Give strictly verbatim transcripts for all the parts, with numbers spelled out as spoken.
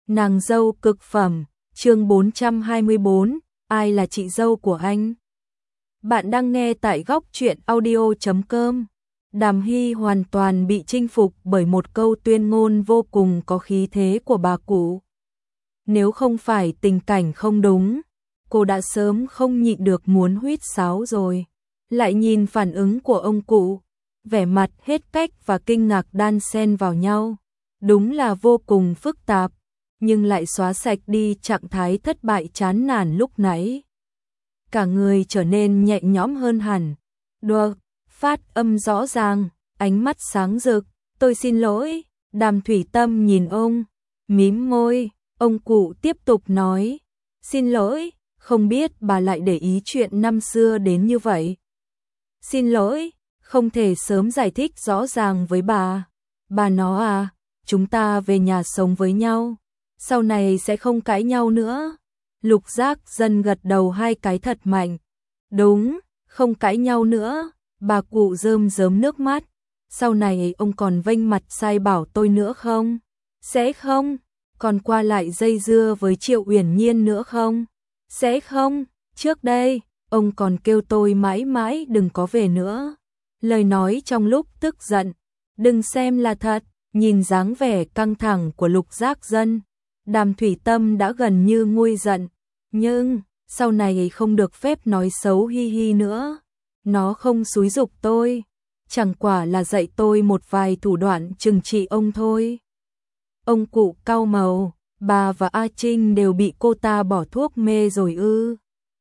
Nàng dâu cực phẩm, chương bốn trăm hai mươi bốn, ai là chị dâu của anh? Bạn đang nghe tại góc truyện audio chấm com. Đàm Hy hoàn toàn bị chinh phục bởi một câu tuyên ngôn vô cùng có khí thế của bà cụ. Nếu không phải tình cảnh không đúng, cô đã sớm không nhịn được muốn huýt sáo rồi. Lại nhìn phản ứng của ông cụ, vẻ mặt hết cách và kinh ngạc đan xen vào nhau. Đúng là vô cùng phức tạp, nhưng lại xóa sạch đi trạng thái thất bại chán nản lúc nãy. Cả người trở nên nhẹ nhõm hơn hẳn. Được, phát âm rõ ràng, ánh mắt sáng rực. Tôi xin lỗi. Đàm Thủy Tâm nhìn ông, mím môi. Ông cụ tiếp tục nói, xin lỗi, không biết bà lại để ý chuyện năm xưa đến như vậy. Xin lỗi, không thể sớm giải thích rõ ràng với bà. Bà nó à, chúng ta về nhà sống với nhau, sau này sẽ không cãi nhau nữa. Lục Giác Dân gật đầu hai cái thật mạnh. Đúng, không cãi nhau nữa. Bà cụ rơm rớm nước mắt. Sau này ông còn vênh mặt sai bảo tôi nữa không? Sẽ không. Còn qua lại dây dưa với Triệu Uyển Nhiên nữa không? Sẽ không. Trước đây, ông còn kêu tôi mãi mãi đừng có về nữa. Lời nói trong lúc tức giận. Đừng xem là thật. Nhìn dáng vẻ căng thẳng của Lục Giác Dân, Đàm Thủy Tâm đã gần như nguôi giận. Nhưng, sau này không được phép nói xấu Hi Hi nữa. Nó không xúi giục tôi, chẳng quả là dạy tôi một vài thủ đoạn trừng trị ông thôi. Ông cụ cau màu, bà và A Trinh đều bị cô ta bỏ thuốc mê rồi ư?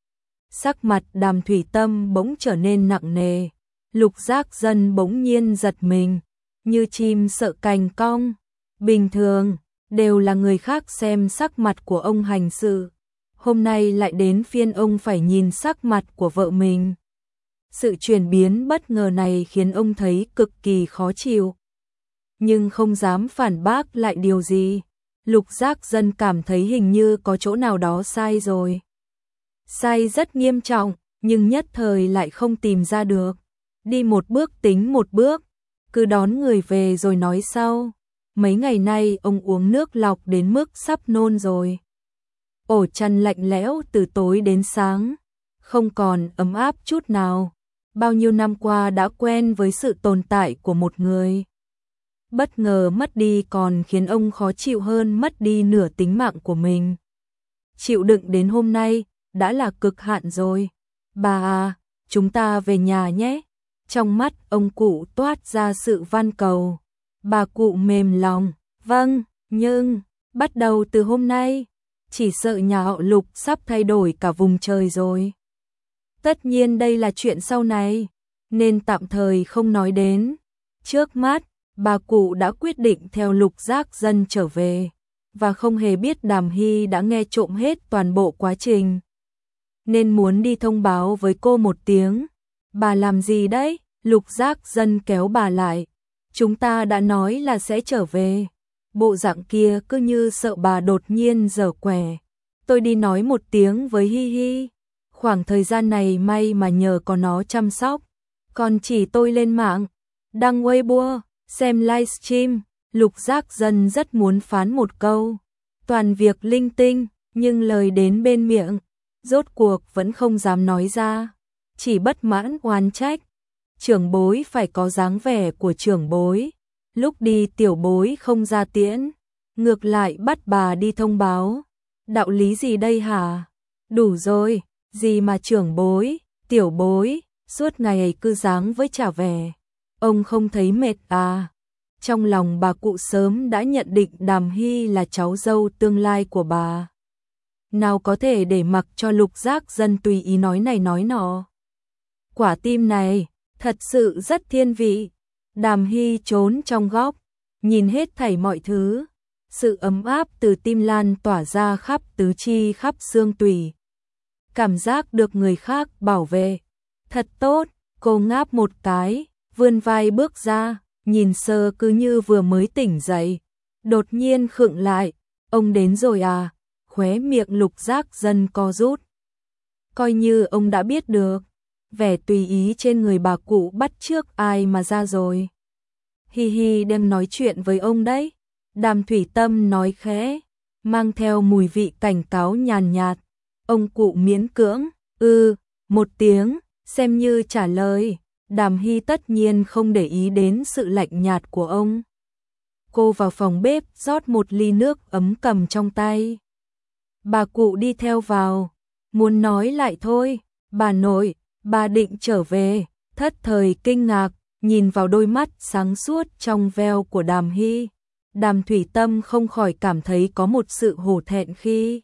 Sắc mặt Đàm Thủy Tâm bỗng trở nên nặng nề. Lục Giác Dân bỗng nhiên giật mình, như chim sợ cành cong. Bình thường, đều là người khác xem sắc mặt của ông hành sự. Hôm nay lại đến phiên ông phải nhìn sắc mặt của vợ mình. Sự chuyển biến bất ngờ này khiến ông thấy cực kỳ khó chịu. Nhưng không dám phản bác lại điều gì. Lục Giác Dân cảm thấy hình như có chỗ nào đó sai rồi. Sai rất nghiêm trọng, nhưng nhất thời lại không tìm ra được. Đi một bước tính một bước, cứ đón người về rồi nói sau. Mấy ngày nay ông uống nước lọc đến mức sắp nôn rồi. Ổ chăn lạnh lẽo từ tối đến sáng, không còn ấm áp chút nào. Bao nhiêu năm qua đã quen với sự tồn tại của một người. Bất ngờ mất đi còn khiến ông khó chịu hơn mất đi nửa tính mạng của mình. Chịu đựng đến hôm nay đã là cực hạn rồi. Bà à, chúng ta về nhà nhé. Trong mắt ông cụ toát ra sự van cầu. Bà cụ mềm lòng, vâng, nhưng, bắt đầu từ hôm nay, chỉ sợ nhà họ Lục sắp thay đổi cả vùng trời rồi. Tất nhiên đây là chuyện sau này, nên tạm thời không nói đến. Trước mắt, bà cụ đã quyết định theo Lục Giác Dân trở về, và không hề biết Đàm Hy đã nghe trộm hết toàn bộ quá trình. Nên muốn đi thông báo với cô một tiếng. Bà làm gì đấy? Lục Giác Dân kéo bà lại. Chúng ta đã nói là sẽ trở về. Bộ dạng kia cứ như sợ bà đột nhiên giở quẻ. Tôi đi nói một tiếng với Hi Hi. Khoảng thời gian này may mà nhờ có nó chăm sóc. Còn chỉ tôi lên mạng, đăng Weibo, xem livestream. Lục Giác Dân rất muốn phán một câu. Toàn việc linh tinh, nhưng lời đến bên miệng, rốt cuộc vẫn không dám nói ra. Chỉ bất mãn oán trách. Trưởng bối phải có dáng vẻ của trưởng bối. Lúc đi tiểu bối không ra tiễn, ngược lại bắt bà đi thông báo. Đạo lý gì đây hả? Đủ rồi, gì mà trưởng bối, tiểu bối, suốt ngày cứ dáng với trả vẻ. Ông không thấy mệt à? Trong lòng bà cụ sớm đã nhận định Đàm Hy là cháu dâu tương lai của bà. Nào có thể để mặc cho Lục Giác Dân tùy ý nói này nói nọ. Quả tim này thật sự rất thiên vị. Đàm Hy trốn trong góc, nhìn hết thảy mọi thứ. Sự ấm áp từ tim lan tỏa ra khắp tứ chi khắp xương tủy. Cảm giác được người khác bảo vệ. Thật tốt, cô ngáp một cái, vươn vai bước ra, nhìn sơ cứ như vừa mới tỉnh dậy. Đột nhiên khựng lại, ông đến rồi à? Khóe miệng Lục Giác Dân co rút. Coi như ông đã biết được. Vẻ tùy ý trên người bà cụ bắt chước ai mà ra rồi. Hi Hi đem nói chuyện với ông đấy. Đàm Thủy Tâm nói khẽ. mang theo mùi vị cảnh cáo nhàn nhạt. Ông cụ miễn cưỡng, ư, một tiếng, xem như trả lời. Đàm Hy tất nhiên không để ý đến sự lạnh nhạt của ông. Cô vào phòng bếp rót một ly nước ấm cầm trong tay. Bà cụ đi theo vào, muốn nói lại thôi, bà nội, bà định trở về, thất thời kinh ngạc, nhìn vào đôi mắt sáng suốt trong veo của Đàm Hy. Đàm Thủy Tâm không khỏi cảm thấy có một sự hổ thẹn khi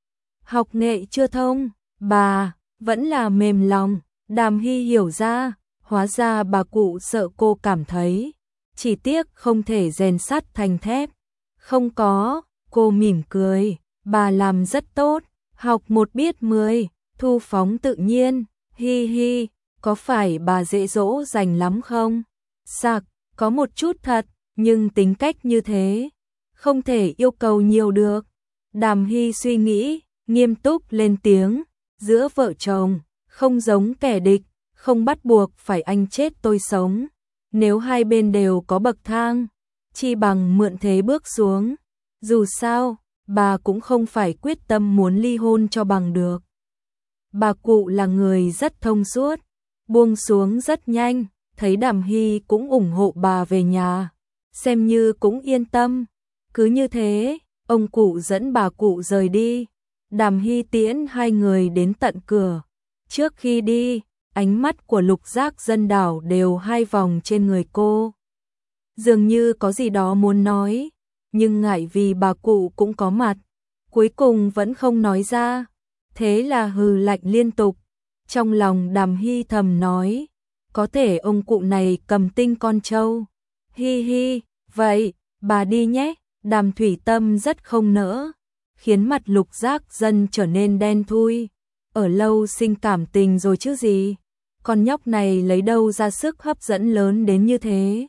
học nghệ chưa thông, bà vẫn là mềm lòng. Đàm Hy hiểu ra, hóa ra bà cụ sợ cô cảm thấy, chỉ tiếc không thể rèn sắt thành thép. Không có, cô mỉm cười, bà làm rất tốt, học một biết mười, thu phóng tự nhiên, hi hi, có phải bà dễ dỗ dành lắm không? Sặc, có một chút thật, nhưng tính cách như thế, không thể yêu cầu nhiều được. Đàm Hy suy nghĩ, nghiêm túc lên tiếng, giữa vợ chồng, không giống kẻ địch, không bắt buộc phải anh chết tôi sống. Nếu hai bên đều có bậc thang, chi bằng mượn thế bước xuống. Dù sao, bà cũng không phải quyết tâm muốn ly hôn cho bằng được. Bà cụ là người rất thông suốt, buông xuống rất nhanh, thấy Đàm Hy cũng ủng hộ bà về nhà, xem như cũng yên tâm. Cứ như thế, ông cụ dẫn bà cụ rời đi. Đàm Hy tiễn hai người đến tận cửa. Trước khi đi, ánh mắt của Lục Giác Dân đảo đều hai vòng trên người cô. Dường như có gì đó muốn nói, nhưng ngại vì bà cụ cũng có mặt, cuối cùng vẫn không nói ra. Thế là hừ lạnh liên tục. Trong lòng Đàm Hy thầm nói, có thể ông cụ này cầm tinh con trâu. Hi hi, vậy, bà đi nhé. Đàm Thủy Tâm rất không nỡ, khiến mặt Lục Giác Dân trở nên đen thui. Ở lâu sinh cảm tình rồi chứ gì, con nhóc này lấy đâu ra sức hấp dẫn lớn đến như thế.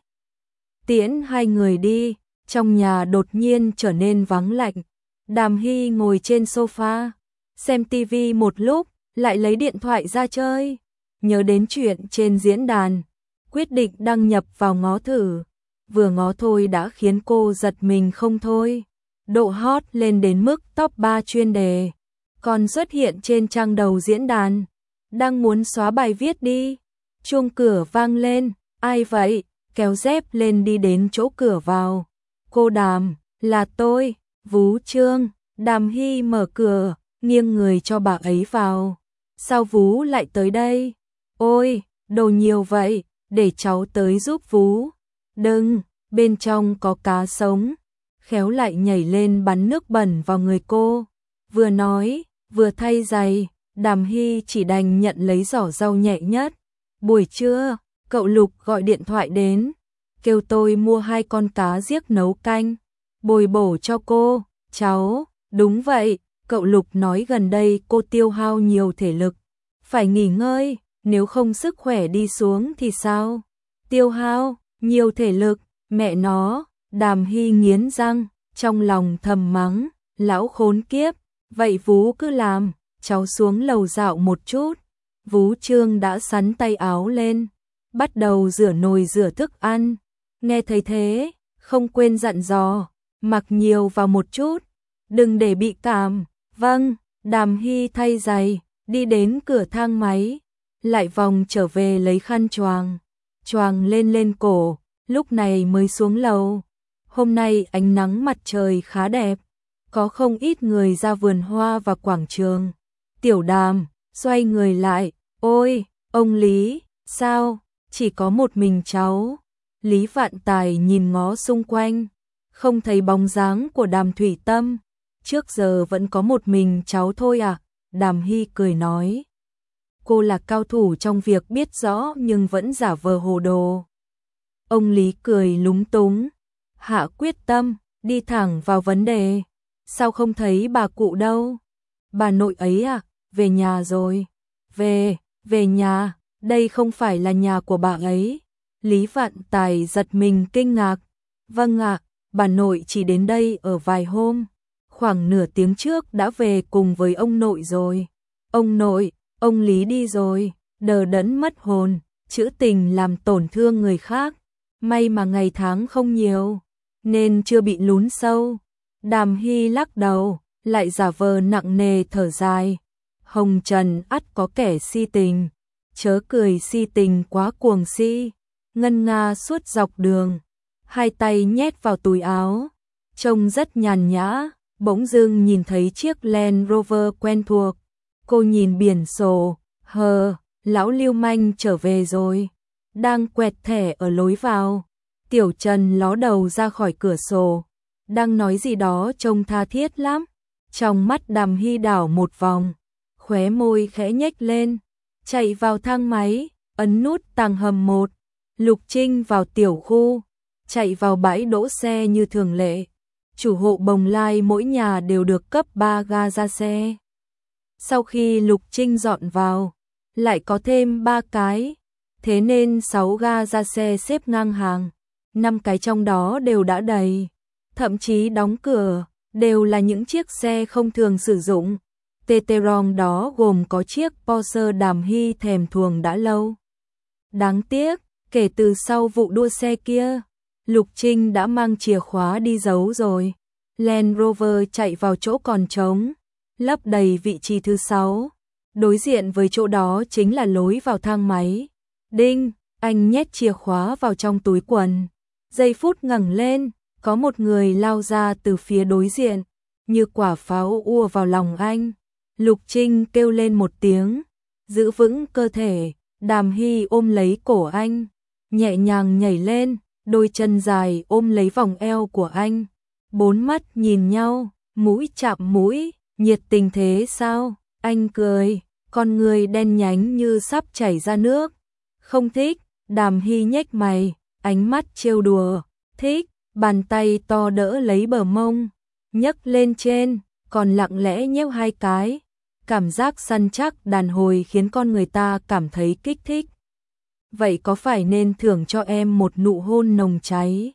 Tiễn hai người đi, trong nhà đột nhiên trở nên vắng lạnh. Đàm Hy ngồi trên sofa, xem tivi một lúc, lại lấy điện thoại ra chơi. Nhớ đến chuyện trên diễn đàn, quyết định đăng nhập vào ngó thử. Vừa ngó thôi đã khiến cô giật mình không thôi. Độ hot lên đến mức top ba chuyên đề, còn xuất hiện trên trang đầu diễn đàn. Đang muốn xóa bài viết đi, chuông cửa vang lên. Ai vậy? Kéo dép lên đi đến chỗ cửa vào. Cô Đàm, là tôi, Vú Trương. Đàm Hy mở cửa, nghiêng người cho bà ấy vào. Sao Vú lại tới đây? Ôi, đồ nhiều vậy, để cháu tới giúp Vú. Đừng, bên trong có cá sống. Khéo lại nhảy lên bắn nước bẩn vào người cô. Vừa nói, vừa thay giày. Đàm Hy chỉ đành nhận lấy giỏ rau nhẹ nhất. Buổi trưa, cậu Lục gọi điện thoại đến, kêu tôi mua hai con cá giếc nấu canh, bồi bổ cho cô. Cháu, đúng vậy, cậu Lục nói gần đây cô tiêu hao nhiều thể lực, phải nghỉ ngơi, nếu không sức khỏe đi xuống thì sao? Tiêu hao, nhiều thể lực, mẹ nó. Đàm Hy nghiến răng, trong lòng thầm mắng, lão khốn kiếp, vậy Vú cứ làm, cháu xuống lầu dạo một chút. Vú Trương đã sắn tay áo lên, bắt đầu rửa nồi rửa thức ăn. Nghe thấy thế, không quên dặn dò, mặc nhiều vào một chút, đừng để bị cảm. Vâng. Đàm Hy thay giày, đi đến cửa thang máy, lại vòng trở về lấy khăn choàng, choàng lên lên cổ, lúc này mới xuống lầu. Hôm nay ánh nắng mặt trời khá đẹp, có không ít người ra vườn hoa và quảng trường. Tiểu Đàm xoay người lại, ôi, ông Lý, sao, chỉ có một mình cháu? Lý Vạn Tài nhìn ngó xung quanh, không thấy bóng dáng của Đàm Thủy Tâm. Trước giờ vẫn có một mình cháu thôi à? Đàm Hy cười nói, cô là cao thủ trong việc biết rõ nhưng vẫn giả vờ hồ đồ. Ông Lý cười lúng túng, hạ quyết tâm, đi thẳng vào vấn đề. Sao không thấy bà cụ đâu? Bà nội ấy à? Về nhà rồi. Về, về nhà, đây không phải là nhà của bà ấy. Lý Vạn Tài giật mình kinh ngạc. Vâng ạ, bà nội chỉ đến đây ở vài hôm, khoảng nửa tiếng trước đã về cùng với ông nội rồi. Ông nội, ông Lý đi rồi, đờ đẫn mất hồn, trữ tình làm tổn thương người khác. May mà ngày tháng không nhiều, nên chưa bị lún sâu. Đàm Hy lắc đầu, lại giả vờ nặng nề thở dài. Hồng trần ắt có kẻ si tình, chớ cười si tình quá cuồng si. Ngân nga suốt dọc đường, hai tay nhét vào túi áo, trông rất nhàn nhã. Bỗng dưng nhìn thấy chiếc Land Rover quen thuộc, cô nhìn biển sổ, hờ, lão lưu manh trở về rồi, đang quẹt thẻ ở lối vào. Tiểu Trần ló đầu ra khỏi cửa sổ, đang nói gì đó trông tha thiết lắm. Trong mắt Đàm Hy đảo một vòng, khóe môi khẽ nhếch lên, chạy vào thang máy, ấn nút tầng hầm một. Lục Trinh vào tiểu khu, chạy vào bãi đỗ xe như thường lệ. Chủ hộ Bồng Lai mỗi nhà đều được cấp ba ga ra xe. Sau khi Lục Trinh dọn vào, lại có thêm ba cái, thế nên sáu ga ra xe xếp ngang hàng, năm cái trong đó đều đã đầy, thậm chí đóng cửa, đều là những chiếc xe không thường sử dụng. Teteron đó gồm có chiếc Porsche Đàm Hy thèm thuồng đã lâu. Đáng tiếc, kể từ sau vụ đua xe kia, Lục Trinh đã mang chìa khóa đi giấu rồi. Land Rover chạy vào chỗ còn trống, lấp đầy vị trí thứ sáu. Đối diện với chỗ đó chính là lối vào thang máy. Đinh, anh nhét chìa khóa vào trong túi quần. Giây phút ngẩng lên, có một người lao ra từ phía đối diện, như quả pháo ùa vào lòng anh. Lục Trinh kêu lên một tiếng, giữ vững cơ thể. Đàm Hy ôm lấy cổ anh, nhẹ nhàng nhảy lên, đôi chân dài ôm lấy vòng eo của anh. Bốn mắt nhìn nhau, mũi chạm mũi, nhiệt tình thế sao? Anh cười, con người đen nhánh như sắp chảy ra nước. Không thích. Đàm Hy nhếch mày, ánh mắt trêu đùa. Thích. Bàn tay to đỡ lấy bờ mông, nhấc lên trên, còn lặng lẽ nhéo hai cái. Cảm giác săn chắc đàn hồi khiến con người ta cảm thấy kích thích. Vậy có phải nên thưởng cho em một nụ hôn nồng cháy?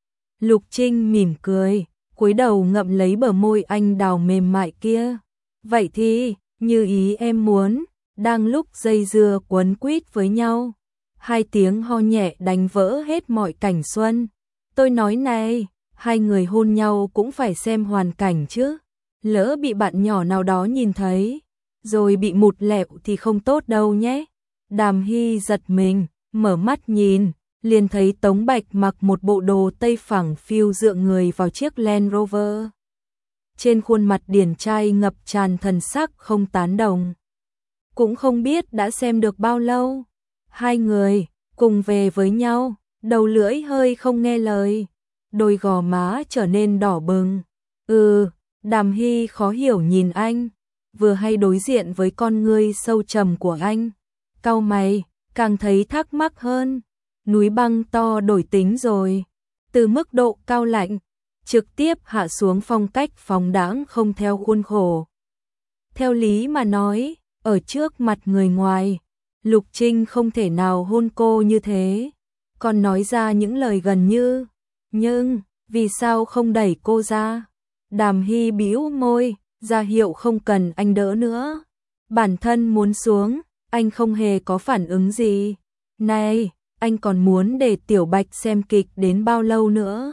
Lục Trinh mỉm cười, cúi đầu ngậm lấy bờ môi anh đào mềm mại kia. Vậy thì, như ý em muốn. Đang lúc dây dưa quấn quýt với nhau, hai tiếng ho nhẹ đánh vỡ hết mọi cảnh xuân. Tôi nói này, hai người hôn nhau cũng phải xem hoàn cảnh chứ. Lỡ bị bạn nhỏ nào đó nhìn thấy, rồi bị mụt lẹo thì không tốt đâu nhé. Đàm Hy giật mình, mở mắt nhìn, liền thấy Tống Bạch mặc một bộ đồ tây phẳng phiu dựa người vào chiếc Land Rover. Trên khuôn mặt điển trai ngập tràn thần sắc không tán đồng. Cũng không biết đã xem được bao lâu, hai người cùng về với nhau, đầu lưỡi hơi không nghe lời, đôi gò má trở nên đỏ bừng. Ừ, Đàm Hy khó hiểu nhìn anh, vừa hay đối diện với con ngươi sâu trầm của anh. Cau mày, càng thấy thắc mắc hơn. Núi băng to đổi tính rồi, từ mức độ cao lạnh, trực tiếp hạ xuống phong cách phóng đãng không theo khuôn khổ. Theo lý mà nói, ở trước mặt người ngoài, Lục Trinh không thể nào hôn cô như thế, còn nói ra những lời gần như. Nhưng, vì sao không đẩy cô ra? Đàm Hy bĩu môi, ra hiệu không cần anh đỡ nữa. Bản thân muốn xuống, anh không hề có phản ứng gì. Này, anh còn muốn để Tiểu Bạch xem kịch đến bao lâu nữa?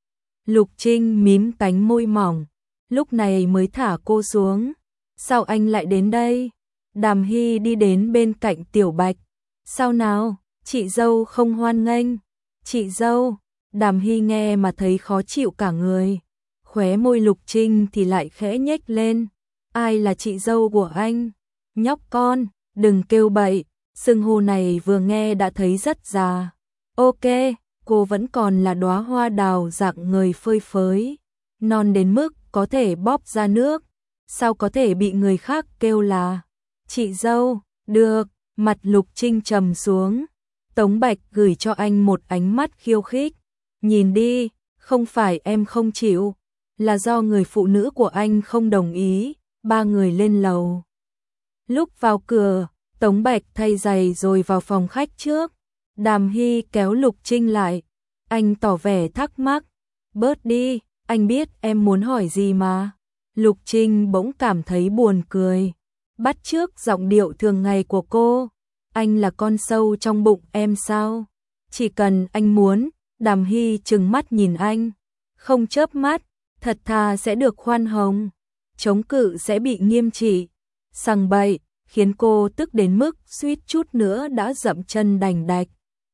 Lục Trinh mím cánh môi mỏng, lúc này mới thả cô xuống. Sao anh lại đến đây? Đàm Hy đi đến bên cạnh Tiểu Bạch. Sao nào, chị dâu không hoan nghênh? Chị dâu? Đàm Hy nghe mà thấy khó chịu cả người. Khóe môi Lục Trinh thì lại khẽ nhếch lên. Ai là chị dâu của anh? Nhóc con, đừng kêu bậy, xưng hô này vừa nghe đã thấy rất già. Ok, cô vẫn còn là đóa hoa đào dạng người phơi phới, non đến mức có thể bóp ra nước. Sao có thể bị người khác kêu là chị dâu? Được. Mặt Lục Trinh trầm xuống. Tống Bạch gửi cho anh một ánh mắt khiêu khích. Nhìn đi, không phải em không chịu, là do người phụ nữ của anh không đồng ý. Ba người lên lầu. Lúc vào cửa, Tống Bạch thay giày rồi vào phòng khách trước. Đàm Hy kéo Lục Trinh lại. Anh tỏ vẻ thắc mắc. Bớt đi, anh biết em muốn hỏi gì mà. Lục Trinh bỗng cảm thấy buồn cười. Bắt chước giọng điệu thường ngày của cô. Anh là con sâu trong bụng em sao? Chỉ cần anh muốn. Đàm Hy trừng mắt nhìn anh, không chớp mắt. thật thà sẽ được khoan hồng, chống cự sẽ bị nghiêm trị. Sằng bậy, khiến cô tức đến mức suýt chút nữa đã dậm chân đành đạch.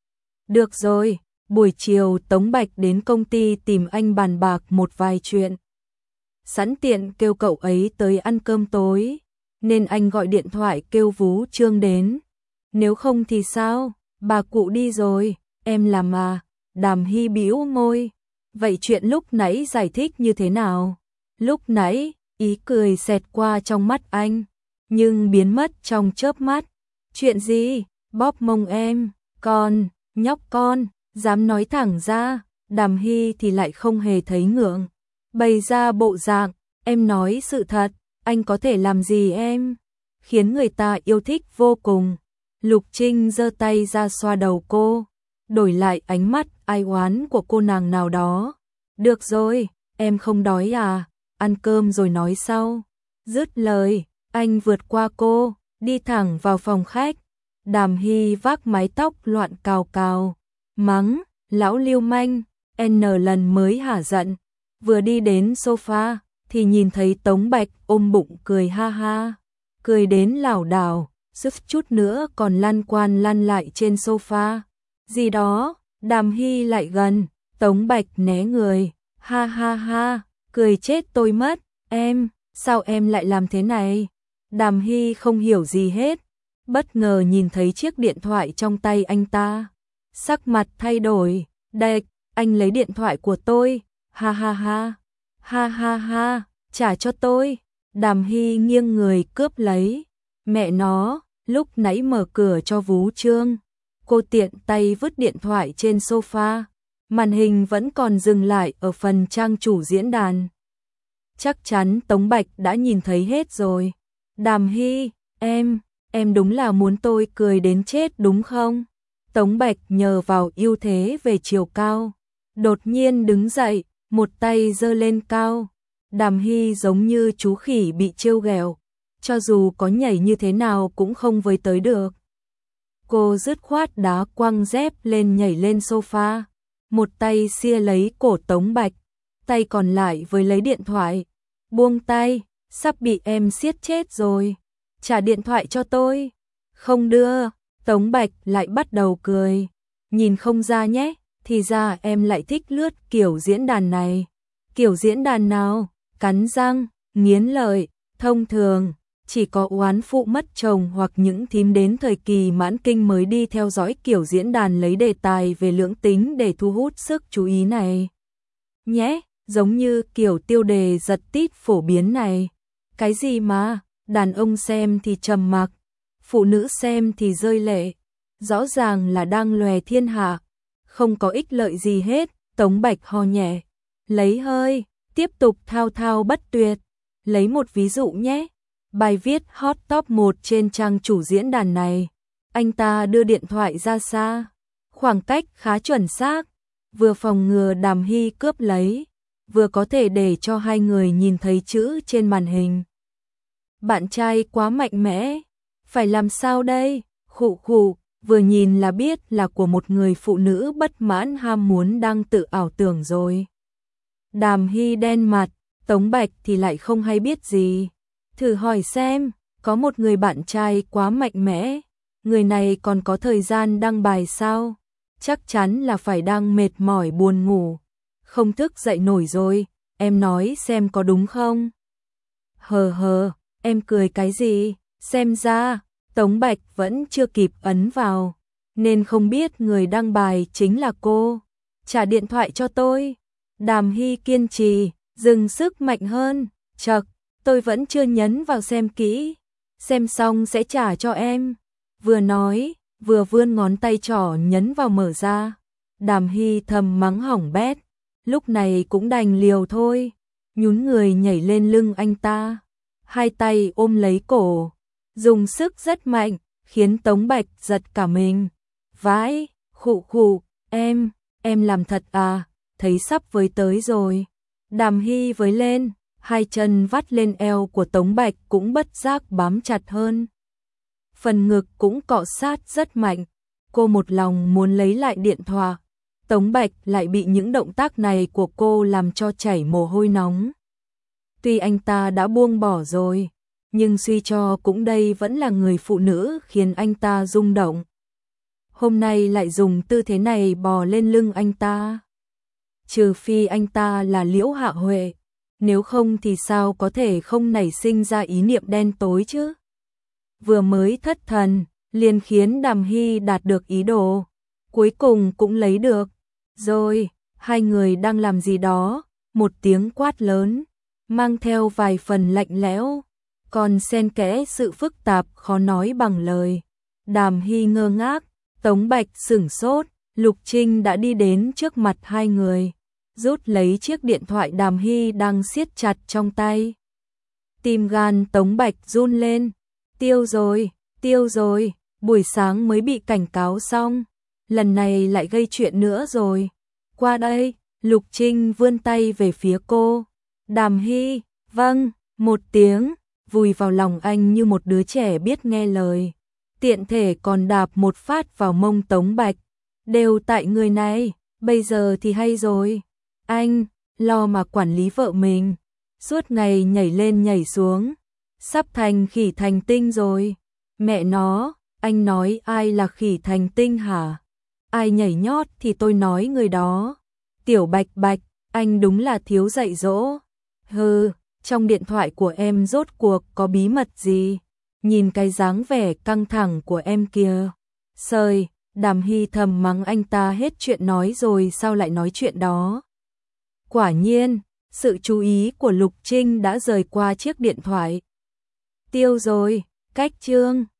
Được rồi, buổi chiều Tống Bạch đến công ty tìm anh bàn bạc một vài chuyện. Sẵn tiện kêu cậu ấy tới ăn cơm tối, nên anh gọi điện thoại kêu Vú Trương đến. Nếu không thì sao, bà cụ đi rồi, em làm mà. Đàm Hy bĩu môi. Vậy chuyện lúc nãy giải thích như thế nào? Lúc nãy, ý cười xẹt qua trong mắt anh, nhưng biến mất trong chớp mắt. Chuyện gì? Bóp mông em, con, nhóc con, dám nói thẳng ra. Đàm Hy thì lại không hề thấy ngượng, bày ra bộ dạng, em nói sự thật, anh có thể làm gì em? Khiến người ta yêu thích vô cùng. Lục Trinh giơ tay ra xoa đầu cô, đổi lại ánh mắt ai oán của cô nàng nào đó. Được rồi, em không đói à, ăn cơm rồi nói sau. Dứt lời, anh vượt qua cô, đi thẳng vào phòng khách. Đàm Hy vác mái tóc loạn cào cào, mắng, lão lưu manh, N lần mới hả giận. Vừa đi đến sofa, thì nhìn thấy Tống Bạch ôm bụng cười ha ha, cười đến lảo đảo, suýt chút nữa còn lăn quan lăn lại trên sofa. Gì đó, Đàm Hy lại gần, Tống Bạch né người, ha ha ha, cười chết tôi mất, em, sao em lại làm thế này? Đàm Hy không hiểu gì hết, bất ngờ nhìn thấy chiếc điện thoại trong tay anh ta. Sắc mặt thay đổi, đây, anh lấy điện thoại của tôi, ha ha ha, ha ha ha, trả cho tôi. Đàm Hy nghiêng người cướp lấy, mẹ nó, lúc nãy mở cửa cho Vú Trương. Cô tiện tay vứt điện thoại trên sofa, màn hình vẫn còn dừng lại ở phần trang chủ diễn đàn. Chắc chắn Tống Bạch đã nhìn thấy hết rồi. Đàm Hy, em, em đúng là muốn tôi cười đến chết đúng không? Tống Bạch nhờ vào ưu thế về chiều cao, đột nhiên đứng dậy, một tay giơ lên cao. Đàm Hy giống như chú khỉ bị trêu ghẹo, cho dù có nhảy như thế nào cũng không với tới được. Cô dứt khoát đá quăng dép lên nhảy lên sofa, một tay xia lấy cổ Tống Bạch, tay còn lại với lấy điện thoại. Buông tay, sắp bị em siết chết rồi. Trả điện thoại cho tôi. Không đưa. Tống Bạch lại bắt đầu cười. Nhìn không ra nhé, thì ra em lại thích lướt kiểu diễn đàn này. Kiểu diễn đàn nào? Cắn răng, nghiến lợi, thông thường chỉ có oán phụ mất chồng hoặc những thím đến thời kỳ mãn kinh mới đi theo dõi kiểu diễn đàn lấy đề tài về lưỡng tính để thu hút sức chú ý này. Nhé, giống như kiểu tiêu đề giật tít phổ biến này. Cái gì mà, đàn ông xem thì trầm mặc, phụ nữ xem thì rơi lệ. Rõ ràng là đang lòe thiên hạ, không có ích lợi gì hết. Tống Bạch ho nhẹ, lấy hơi, tiếp tục thao thao bất tuyệt. Lấy một ví dụ nhé. Bài viết hot top một trên trang chủ diễn đàn này. Anh ta đưa điện thoại ra xa, khoảng cách khá chuẩn xác, vừa phòng ngừa Đàm Hy cướp lấy, vừa có thể để cho hai người nhìn thấy chữ trên màn hình. Bạn trai quá mạnh mẽ, phải làm sao đây? Khụ khụ, vừa nhìn là biết là của một người phụ nữ bất mãn ham muốn đang tự ảo tưởng rồi. Đàm Hy đen mặt, Tống Bạch thì lại không hay biết gì. Thử hỏi xem, có một người bạn trai quá mạnh mẽ, người này còn có thời gian đăng bài sao? Chắc chắn là phải đang mệt mỏi buồn ngủ, không thức dậy nổi rồi, em nói xem có đúng không? Hờ hờ, em cười cái gì? Xem ra, Tống Bạch vẫn chưa kịp ấn vào, nên không biết người đăng bài chính là cô. Trả điện thoại cho tôi. Đàm Hy kiên trì, dừng sức mạnh hơn, chậc. Tôi vẫn chưa nhấn vào xem kỹ, xem xong sẽ trả cho em. Vừa nói, vừa vươn ngón tay trỏ nhấn vào mở ra. Đàm Hy thầm mắng hỏng bét, lúc này cũng đành liều thôi, nhún người nhảy lên lưng anh ta, hai tay ôm lấy cổ, dùng sức rất mạnh, khiến Tống Bạch giật cả mình. Vãi, khụ khụ, em, em làm thật à, thấy sắp với tới rồi. Đàm Hy với lên, hai chân vắt lên eo của Tống Bạch cũng bất giác bám chặt hơn. Phần ngực cũng cọ sát rất mạnh, cô một lòng muốn lấy lại điện thoại, Tống Bạch lại bị những động tác này của cô làm cho chảy mồ hôi nóng. Tuy anh ta đã buông bỏ rồi, nhưng suy cho cũng đây vẫn là người phụ nữ khiến anh ta rung động. Hôm nay lại dùng tư thế này bò lên lưng anh ta. Trừ phi anh ta là Liễu Hạ Huệ, nếu không thì sao có thể không nảy sinh ra ý niệm đen tối chứ. Vừa mới thất thần, liền khiến Đàm Hy đạt được ý đồ, cuối cùng cũng lấy được. Rồi, hai người đang làm gì đó, một tiếng quát lớn, mang theo vài phần lạnh lẽo, còn xen kẽ sự phức tạp khó nói bằng lời. Đàm Hy ngơ ngác, Tống Bạch sửng sốt, Lục Trinh đã đi đến trước mặt hai người, rút lấy chiếc điện thoại Đàm Hy đang siết chặt trong tay. Tim gan Tống Bạch run lên, tiêu rồi, tiêu rồi, buổi sáng mới bị cảnh cáo xong, lần này lại gây chuyện nữa rồi. Qua đây, Lục Trinh vươn tay về phía cô. Đàm Hy, vâng, một tiếng, vùi vào lòng anh như một đứa trẻ biết nghe lời. Tiện thể còn đạp một phát vào mông Tống Bạch. Đều tại người này, bây giờ thì hay rồi. Anh, lo mà quản lý vợ mình. Suốt ngày nhảy lên nhảy xuống. Sắp thành khỉ thành tinh rồi. Mẹ nó, anh nói ai là khỉ thành tinh hả? Ai nhảy nhót thì tôi nói người đó. Tiểu Bạch Bạch, anh đúng là thiếu dạy dỗ. Hừ, trong điện thoại của em rốt cuộc có bí mật gì? Nhìn cái dáng vẻ căng thẳng của em kìa. Sời, Đàm Hy thầm mắng anh ta hết chuyện nói rồi sao lại nói chuyện đó. Quả nhiên, sự chú ý của Lục Trinh đã rời qua chiếc điện thoại. Tiêu rồi, cách chương.